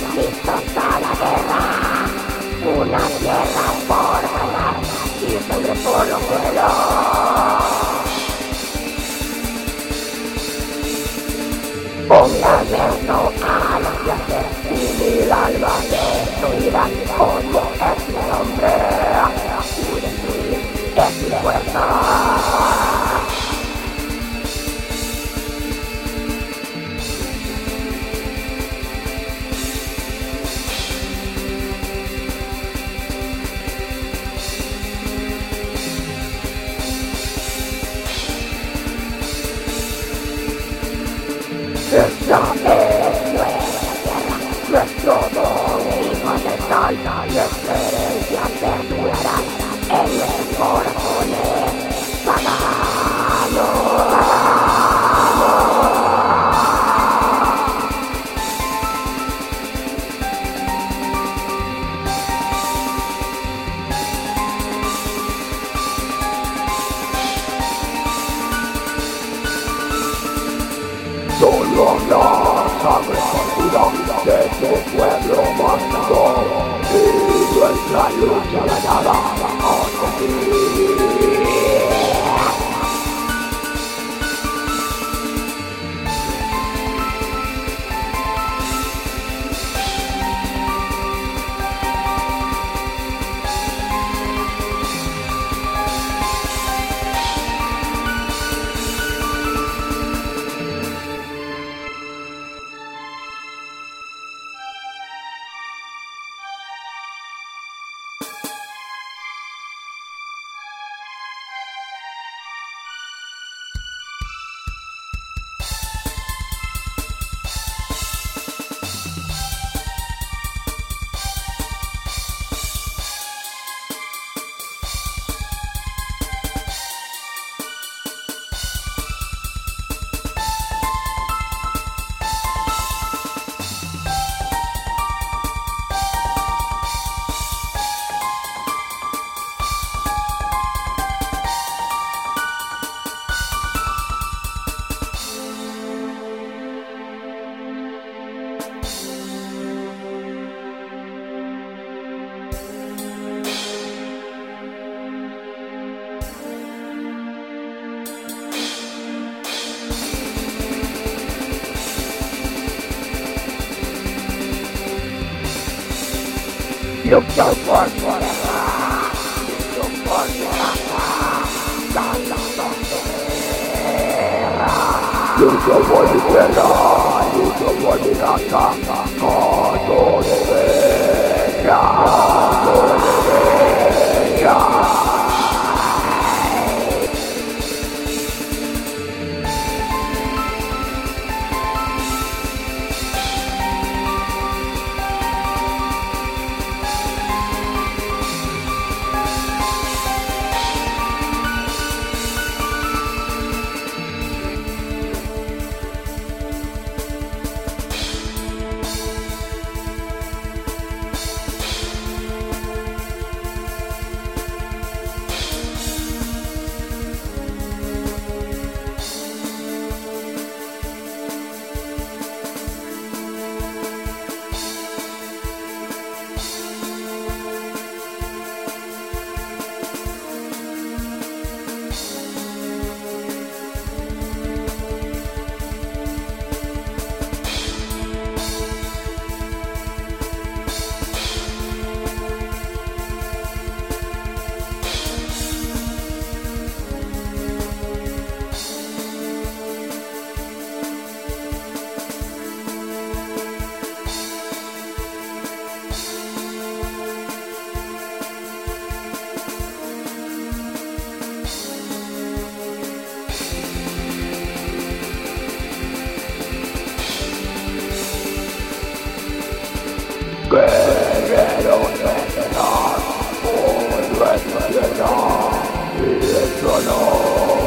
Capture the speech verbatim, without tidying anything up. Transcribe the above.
listos a la guerra. Una guerra por ganar y sangre por los suelos. Un lamento a los dioses y mil almas destruidas. Odio es mi nombre y destruir es mi fuerza. Esta es nuestra tierra, nuestro don, hijos del sol, nuestra herencia perdurará en nuestros corazones paganos. Solo la sangre partida de tu pueblo bastardo y nuestra lucha ganada hasta ti. Lucha por tu guerra, lucha por tu raza, la lucha lucha por mi tierra, lucha por mi raza, canto de guerra, canto de guerra. Guerrero veterano, por nuestra tierra y el trono.